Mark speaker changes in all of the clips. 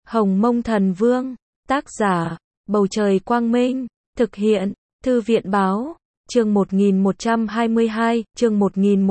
Speaker 1: Hồng Mông Thần Vương, tác giả, Bầu Trời Quang Minh, thực hiện, Thư viện Báo, chương 1122, chương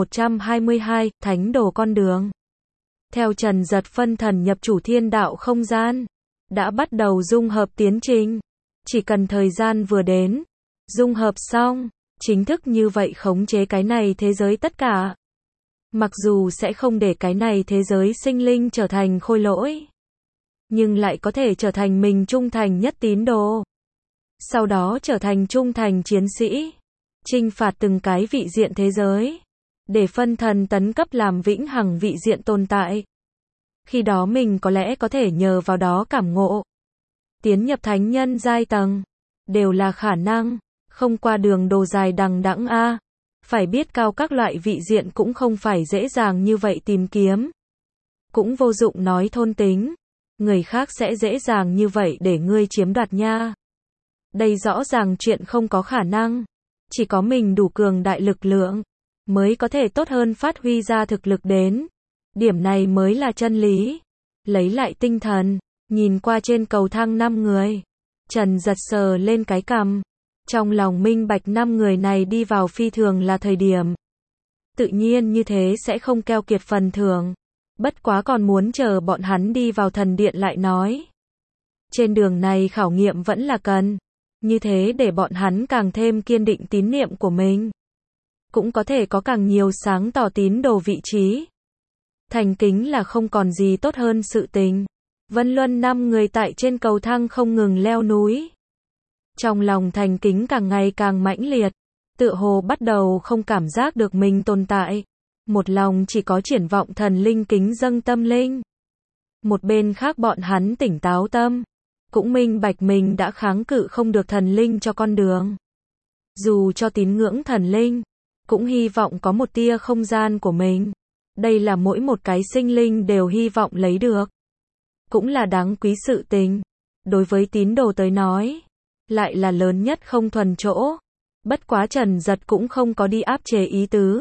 Speaker 1: 1122, Thánh Đồ Con Đường. Theo Trần Giật phân thần nhập chủ thiên đạo không gian, đã bắt đầu dung hợp tiến trình. Chỉ cần thời gian vừa đến, dung hợp xong, chính thức như vậy khống chế cái này thế giới tất cả. Mặc dù sẽ không để cái này thế giới sinh linh trở thành khôi lỗi, nhưng lại có thể trở thành mình trung thành nhất tín đồ. Sau đó trở thành trung thành chiến sĩ, chinh phạt từng cái vị diện thế giới, để phân thần tấn cấp làm vĩnh hằng vị diện tồn tại. Khi đó mình có lẽ có thể nhờ vào đó cảm ngộ, tiến nhập thánh nhân giai tầng, đều là khả năng, không qua đường đồ dài đằng đẵng a. Phải biết cao các loại vị diện cũng không phải dễ dàng như vậy tìm kiếm. Cũng vô dụng nói thôn tính, người khác sẽ dễ dàng như vậy để ngươi chiếm đoạt nha. Đây rõ ràng chuyện không có khả năng, chỉ có mình đủ cường đại lực lượng, mới có thể tốt hơn phát huy ra thực lực đến. Điểm này mới là chân lý. Lấy lại tinh thần, nhìn qua trên cầu thang 5 người. Trần Giật sờ lên cái cằm. Trong lòng minh bạch 5 người này đi vào phi thường là thời điểm. Tự nhiên như thế sẽ không keo kiệt phần thưởng. Bất quá còn muốn chờ bọn hắn đi vào thần điện lại nói. Trên đường này khảo nghiệm vẫn là cần. Như thế để bọn hắn càng thêm kiên định tín niệm của mình. Cũng có thể có càng nhiều sáng tỏ tín đồ vị trí. Thành kính là không còn gì tốt hơn sự tình. Vân Luân 5 người tại trên cầu thang không ngừng leo núi. Trong lòng thành kính càng ngày càng mãnh liệt, tựa hồ bắt đầu không cảm giác được mình tồn tại. Một lòng chỉ có triển vọng thần linh kính dâng tâm linh. Một bên khác bọn hắn tỉnh táo tâm, cũng minh bạch mình đã kháng cự không được thần linh cho con đường. Dù cho tín ngưỡng thần linh, cũng hy vọng có một tia không gian của mình. Đây là mỗi một cái sinh linh đều hy vọng lấy được. Cũng là đáng quý sự tình. Đối với tín đồ tới nói, lại là lớn nhất không thuần chỗ. Bất quá Trần Giật cũng không có đi áp chế ý tứ.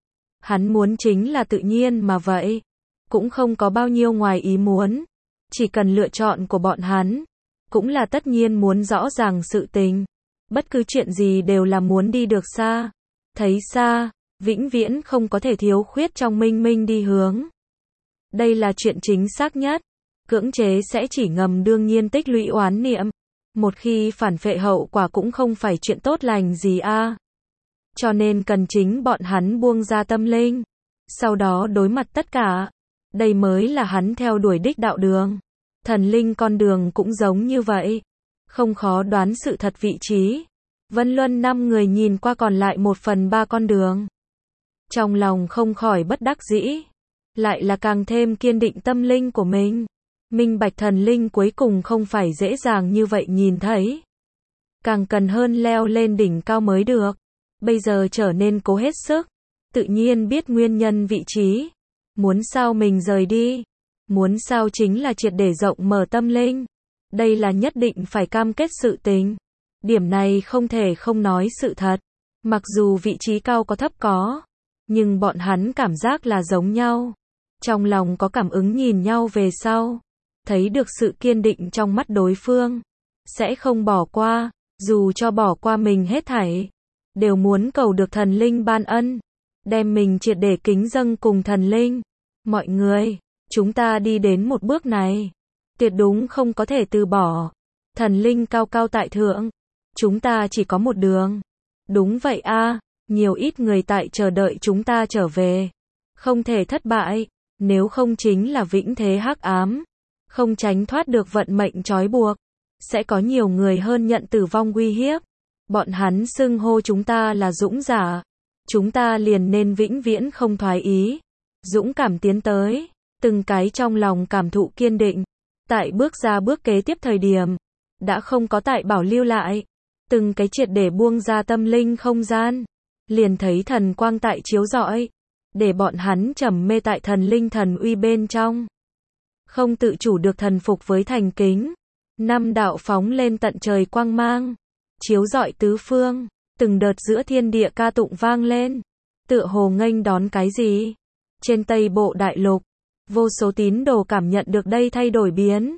Speaker 1: Hắn muốn chính là tự nhiên mà vậy. Cũng không có bao nhiêu ngoài ý muốn. Chỉ cần lựa chọn của bọn hắn. Cũng là tất nhiên muốn rõ ràng sự tình. Bất cứ chuyện gì đều là muốn đi được xa. Thấy xa, vĩnh viễn không có thể thiếu khuyết trong minh minh đi hướng. Đây là chuyện chính xác nhất. Cưỡng chế sẽ chỉ ngầm đương nhiên tích lũy oán niệm. Một khi phản phệ hậu quả cũng không phải chuyện tốt lành gì a. Cho nên cần chính bọn hắn buông ra tâm linh. Sau đó đối mặt tất cả. Đây mới là hắn theo đuổi đích đạo đường. Thần linh con đường cũng giống như vậy. Không khó đoán sự thật vị trí. Vân Luân 5 người nhìn qua còn lại 1/3 con đường. Trong lòng không khỏi bất đắc dĩ. Lại là càng thêm kiên định tâm linh của mình. Minh bạch thần linh cuối cùng không phải dễ dàng như vậy nhìn thấy. Càng cần hơn leo lên đỉnh cao mới được. Bây giờ trở nên cố hết sức. Tự nhiên biết nguyên nhân vị trí. Muốn sao mình rời đi. Muốn sao chính là triệt để rộng mở tâm linh. Đây là nhất định phải cam kết sự tình. Điểm này không thể không nói sự thật. Mặc dù vị trí cao có thấp có. Nhưng bọn hắn cảm giác là giống nhau. Trong lòng có cảm ứng nhìn nhau về sau. Thấy được sự kiên định trong mắt đối phương. Sẽ không bỏ qua. Dù cho bỏ qua mình hết thảy. Đều muốn cầu được thần linh ban ân. Đem mình triệt để kính dâng cùng thần linh. Mọi người, chúng ta đi đến một bước này. Tuyệt đúng không có thể từ bỏ. Thần linh cao cao tại thượng. Chúng ta chỉ có một đường. Đúng vậy a. Nhiều ít người tại chờ đợi chúng ta trở về. Không thể thất bại. Nếu không chính là vĩnh thế hắc ám. Không tránh thoát được vận mệnh trói buộc. Sẽ có nhiều người hơn nhận tử vong uy hiếp. Bọn hắn xưng hô chúng ta là dũng giả. Chúng ta liền nên vĩnh viễn không thoái ý. Dũng cảm tiến tới. Từng cái trong lòng cảm thụ kiên định. Tại bước ra bước kế tiếp thời điểm. Đã không có tại bảo lưu lại. Từng cái triệt để buông ra tâm linh không gian. Liền thấy thần quang tại chiếu rọi. Để bọn hắn trầm mê tại thần linh thần uy bên trong. Không tự chủ được thần phục với thành kính. 5 đạo phóng lên tận trời quang mang. Chiếu rọi tứ phương. Từng đợt giữa thiên địa ca tụng vang lên. Tựa hồ nghênh đón cái gì. Trên Tây Bộ Đại Lục. Vô số tín đồ cảm nhận được đây thay đổi biến.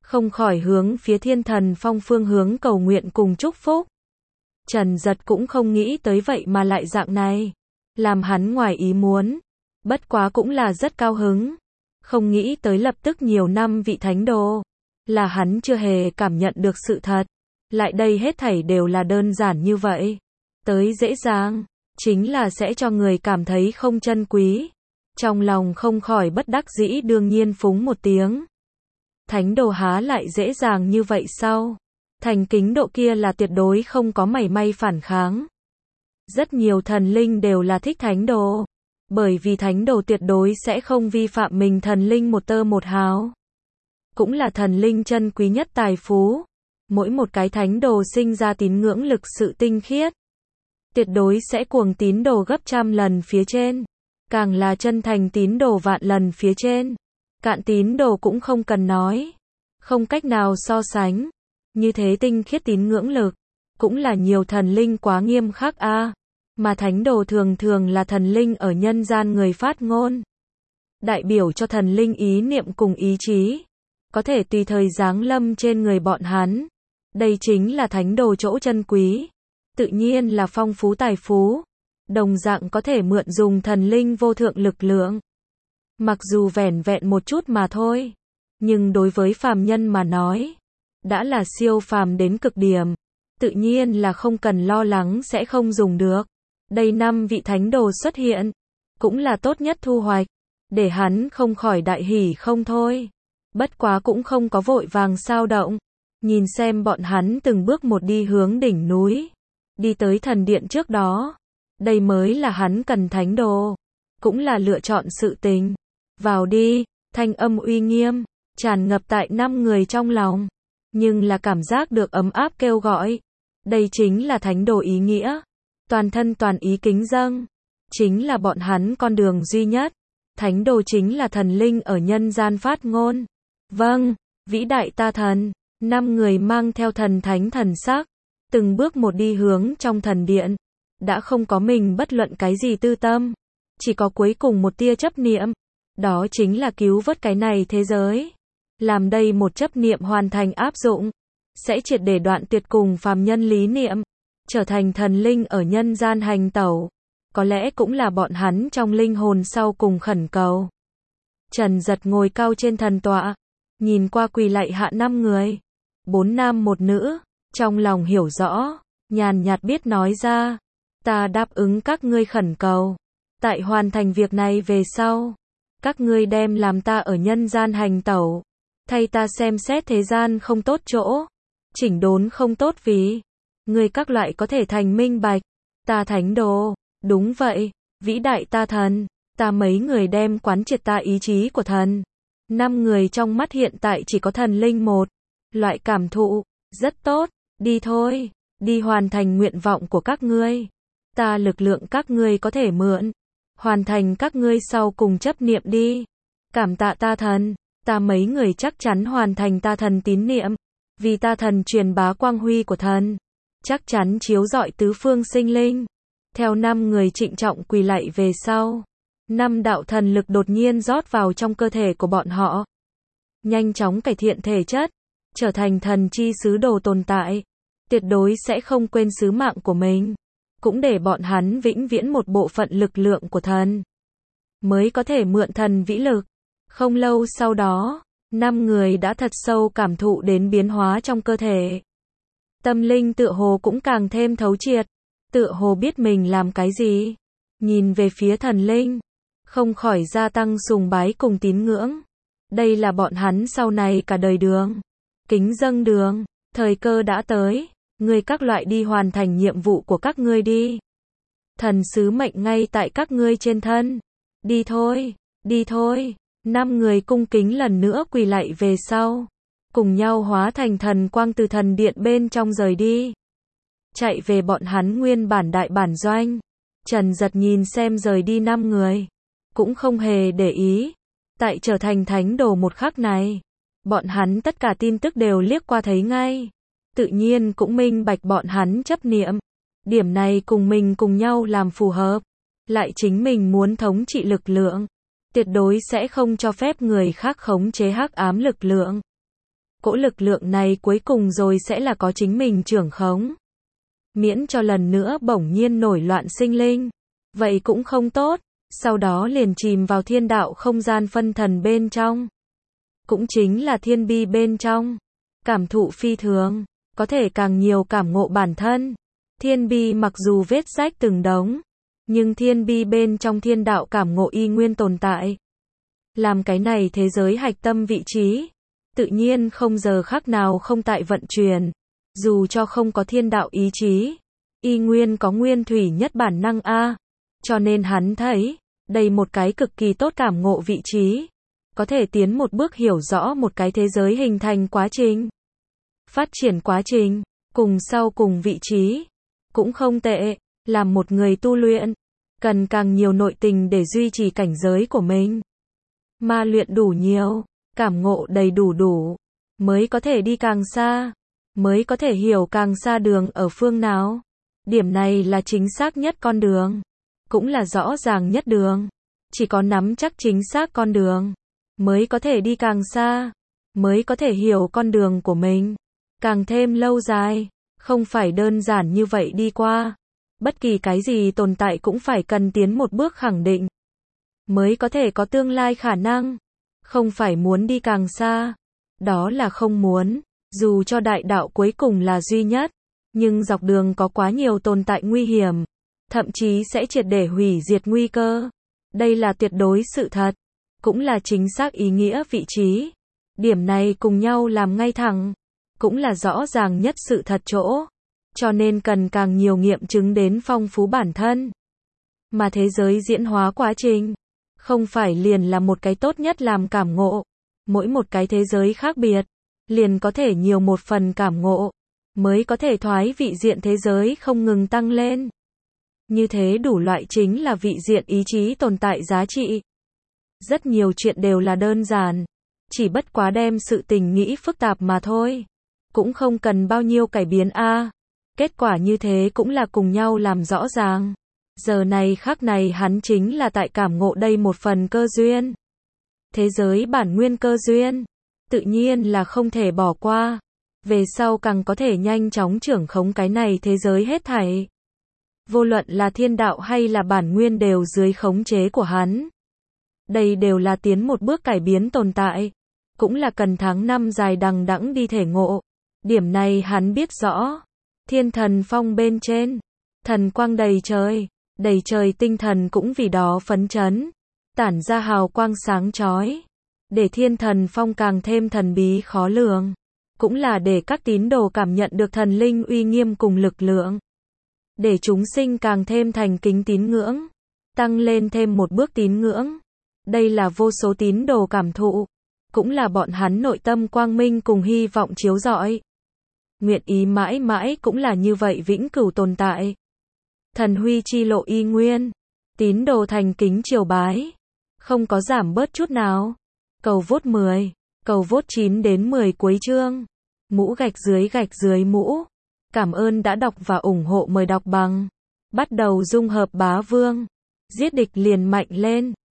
Speaker 1: không khỏi hướng phía Thiên Thần Phong phương hướng cầu nguyện cùng chúc phúc. Trần Giật cũng không nghĩ tới vậy mà lại dạng này, làm hắn ngoài ý muốn, bất quá cũng là rất cao hứng, không nghĩ tới lập tức nhiều năm vị thánh đồ, là hắn chưa hề cảm nhận được sự thật, lại đây hết thảy đều là đơn giản như vậy, tới dễ dàng, chính là sẽ cho người cảm thấy không chân quý, trong lòng không khỏi bất đắc dĩ đương nhiên phúng một tiếng. Thánh đồ há lại dễ dàng như vậy sao? Thành kính độ kia là tuyệt đối không có mảy may phản kháng. Rất nhiều thần linh đều là thích thánh đồ, bởi vì thánh đồ tuyệt đối sẽ không vi phạm mình thần linh một tơ một hào. Cũng là thần linh chân quý nhất tài phú. Mỗi một cái thánh đồ sinh ra tín ngưỡng lực sự tinh khiết, tuyệt đối sẽ cuồng tín đồ gấp trăm lần phía trên, càng là chân thành tín đồ vạn lần phía trên. Cạn tín đồ cũng không cần nói, không cách nào so sánh. Như thế tinh khiết tín ngưỡng lực, cũng là nhiều thần linh quá nghiêm khắc a. Mà thánh đồ thường thường là thần linh ở nhân gian người phát ngôn, đại biểu cho thần linh ý niệm cùng ý chí, có thể tùy thời giáng lâm trên người bọn hắn. Đây chính là thánh đồ chỗ chân quý, tự nhiên là phong phú tài phú, đồng dạng có thể mượn dùng thần linh vô thượng lực lượng. Mặc dù vẻn vẹn một chút mà thôi, nhưng đối với phàm nhân mà nói, đã là siêu phàm đến cực điểm, tự nhiên là không cần lo lắng sẽ không dùng được. Đây 5 vị thánh đồ xuất hiện, cũng là tốt nhất thu hoạch, để hắn không khỏi đại hỉ không thôi. Bất quá cũng không có vội vàng sao động, nhìn xem bọn hắn từng bước một đi hướng đỉnh núi, đi tới thần điện trước đó. Đây mới là hắn cần thánh đồ, cũng là lựa chọn sự tình. Vào đi, thanh âm uy nghiêm, tràn ngập tại 5 người trong lòng, nhưng là cảm giác được ấm áp kêu gọi. Đây chính là thánh đồ ý nghĩa, toàn thân toàn ý kính dâng, chính là bọn hắn con đường duy nhất. Thánh đồ chính là thần linh ở nhân gian phát ngôn. Vâng, vĩ đại ta thần. 5 người mang theo thần thánh thần sắc, từng bước một đi hướng trong thần điện, đã không có mình bất luận cái gì tư tâm, chỉ có cuối cùng một tia chấp niệm, đó chính là cứu vớt cái này thế giới. Làm đây một chấp niệm hoàn thành áp dụng, sẽ triệt để đoạn tuyệt cùng phàm nhân lý niệm, trở thành thần linh ở nhân gian hành tẩu, có lẽ cũng là bọn hắn trong linh hồn sau cùng khẩn cầu. Trần Giật ngồi cao trên thần tọa, nhìn qua quỳ lạy hạ 5 người, 4 nam 1 nữ, trong lòng hiểu rõ, nhàn nhạt biết nói ra, ta đáp ứng các ngươi khẩn cầu, tại hoàn thành việc này về sau, các ngươi đem làm ta ở nhân gian hành tẩu, thay ta xem xét thế gian không tốt chỗ, chỉnh đốn không tốt vì ngươi các loại có thể thành minh bạch. Ta thánh đồ, đúng vậy, vĩ đại ta thần, ta mấy người đem quán triệt ta ý chí của thần. 5 người trong mắt hiện tại chỉ có thần linh một loại cảm thụ, rất tốt, đi thôi, đi hoàn thành nguyện vọng của các ngươi. Ta lực lượng các ngươi có thể mượn, hoàn thành các ngươi sau cùng chấp niệm đi. Cảm tạ ta thần, ta mấy người chắc chắn hoàn thành ta thần tín niệm, vì ta thần truyền bá quang huy của thần, chắc chắn chiếu rọi tứ phương sinh linh. Theo 5 người trịnh trọng quỳ lạy về sau, 5 đạo thần lực đột nhiên rót vào trong cơ thể của bọn họ, nhanh chóng cải thiện thể chất, trở thành thần chi sứ đồ tồn tại, tuyệt đối sẽ không quên sứ mạng của mình, cũng để bọn hắn vĩnh viễn một bộ phận lực lượng của thần, mới có thể mượn thần vĩ lực. Không lâu sau đó, 5 người đã thật sâu cảm thụ đến biến hóa trong cơ thể. Tâm linh tựa hồ cũng càng thêm thấu triệt, tựa hồ biết mình làm cái gì. Nhìn về phía thần linh, không khỏi gia tăng sùng bái cùng tín ngưỡng. Đây là bọn hắn sau này cả đời đường, kính dâng đường, thời cơ đã tới, ngươi các loại đi hoàn thành nhiệm vụ của các ngươi đi. Thần sứ mệnh ngay tại các ngươi trên thân. Đi thôi, đi thôi. 5 người cung kính lần nữa quỳ lạy về sau, cùng nhau hóa thành thần quang từ thần điện bên trong rời đi, chạy về bọn hắn nguyên bản đại bản doanh. Trần Giật nhìn xem rời đi 5 người, cũng không hề để ý. Tại trở thành thánh đồ một khắc này, bọn hắn tất cả tin tức đều liếc qua thấy ngay, tự nhiên cũng minh bạch bọn hắn chấp niệm. Điểm này cùng mình cùng nhau làm phù hợp, lại chính mình muốn thống trị lực lượng, tuyệt đối sẽ không cho phép người khác khống chế hắc ám lực lượng. Cỗ lực lượng này cuối cùng rồi sẽ là có chính mình trưởng khống. Miễn cho lần nữa bỗng nhiên nổi loạn sinh linh. Vậy cũng không tốt, sau đó liền chìm vào thiên đạo không gian phân thần bên trong. Cũng chính là thiên bi bên trong. Cảm thụ phi thường, có thể càng nhiều cảm ngộ bản thân. Thiên bi mặc dù vết rách từng đống, nhưng thiên bi bên trong thiên đạo cảm ngộ y nguyên tồn tại. Làm cái này thế giới hạch tâm vị trí, tự nhiên không giờ khắc nào không tại vận chuyển. Dù cho không có thiên đạo ý chí, y nguyên có nguyên thủy nhất bản năng A. Cho nên hắn thấy, đây một cái cực kỳ tốt cảm ngộ vị trí. Có thể tiến một bước hiểu rõ một cái thế giới hình thành quá trình. Phát triển quá trình, cùng sau cùng vị trí. Cũng không tệ, làm một người tu luyện, cần càng nhiều nội tình để duy trì cảnh giới của mình. Mà luyện đủ nhiều, cảm ngộ đầy đủ, mới có thể đi càng xa, mới có thể hiểu càng xa đường ở phương nào. Điểm này là chính xác nhất con đường, cũng là rõ ràng nhất đường. Chỉ có nắm chắc chính xác con đường, mới có thể đi càng xa, mới có thể hiểu con đường của mình, càng thêm lâu dài, không phải đơn giản như vậy đi qua. Bất kỳ cái gì tồn tại cũng phải cần tiến một bước khẳng định, mới có thể có tương lai khả năng, không phải muốn đi càng xa, đó là không muốn, dù cho đại đạo cuối cùng là duy nhất, nhưng dọc đường có quá nhiều tồn tại nguy hiểm, thậm chí sẽ triệt để hủy diệt nguy cơ. Đây là tuyệt đối sự thật, cũng là chính xác ý nghĩa vị trí. Điểm này cùng nhau làm ngay thẳng, cũng là rõ ràng nhất sự thật chỗ. Cho nên cần càng nhiều nghiệm chứng đến phong phú bản thân. Mà thế giới diễn hóa quá trình, không phải liền là một cái tốt nhất làm cảm ngộ. Mỗi một cái thế giới khác biệt, liền có thể nhiều một phần cảm ngộ, mới có thể thoái vị diện thế giới không ngừng tăng lên. Như thế đủ loại chính là vị diện ý chí tồn tại giá trị. Rất nhiều chuyện đều là đơn giản, chỉ bất quá đem sự tình nghĩ phức tạp mà thôi. Cũng không cần bao nhiêu cải biến a. Kết quả như thế cũng là cùng nhau làm rõ ràng. Giờ này khắc này hắn chính là tại cảm ngộ đây một phần cơ duyên. Thế giới bản nguyên cơ duyên, tự nhiên là không thể bỏ qua. Về sau càng có thể nhanh chóng trưởng khống cái này thế giới hết thảy. Vô luận là thiên đạo hay là bản nguyên đều dưới khống chế của hắn. Đây đều là tiến một bước cải biến tồn tại. Cũng là cần tháng năm dài đằng đẵng đi thể ngộ. Điểm này hắn biết rõ. Thiên thần phong bên trên, thần quang đầy trời tinh thần cũng vì đó phấn chấn, tản ra hào quang sáng chói, để thiên thần phong càng thêm thần bí khó lường, cũng là để các tín đồ cảm nhận được thần linh uy nghiêm cùng lực lượng, để chúng sinh càng thêm thành kính tín ngưỡng, tăng lên thêm một bước tín ngưỡng. Đây là vô số tín đồ cảm thụ, cũng là bọn hắn nội tâm quang minh cùng hy vọng chiếu rọi. Nguyện ý mãi mãi cũng là như vậy vĩnh cửu tồn tại. Thần huy chi lộ y nguyên, tín đồ thành kính triều bái, không có giảm bớt chút nào. Cầu vote 10, cầu vote 9 đến 10 cuối chương. Mũ gạch dưới mũ. Cảm ơn đã đọc và ủng hộ, mời đọc bằng. Bắt đầu dung hợp bá vương. Giết địch liền mạnh lên.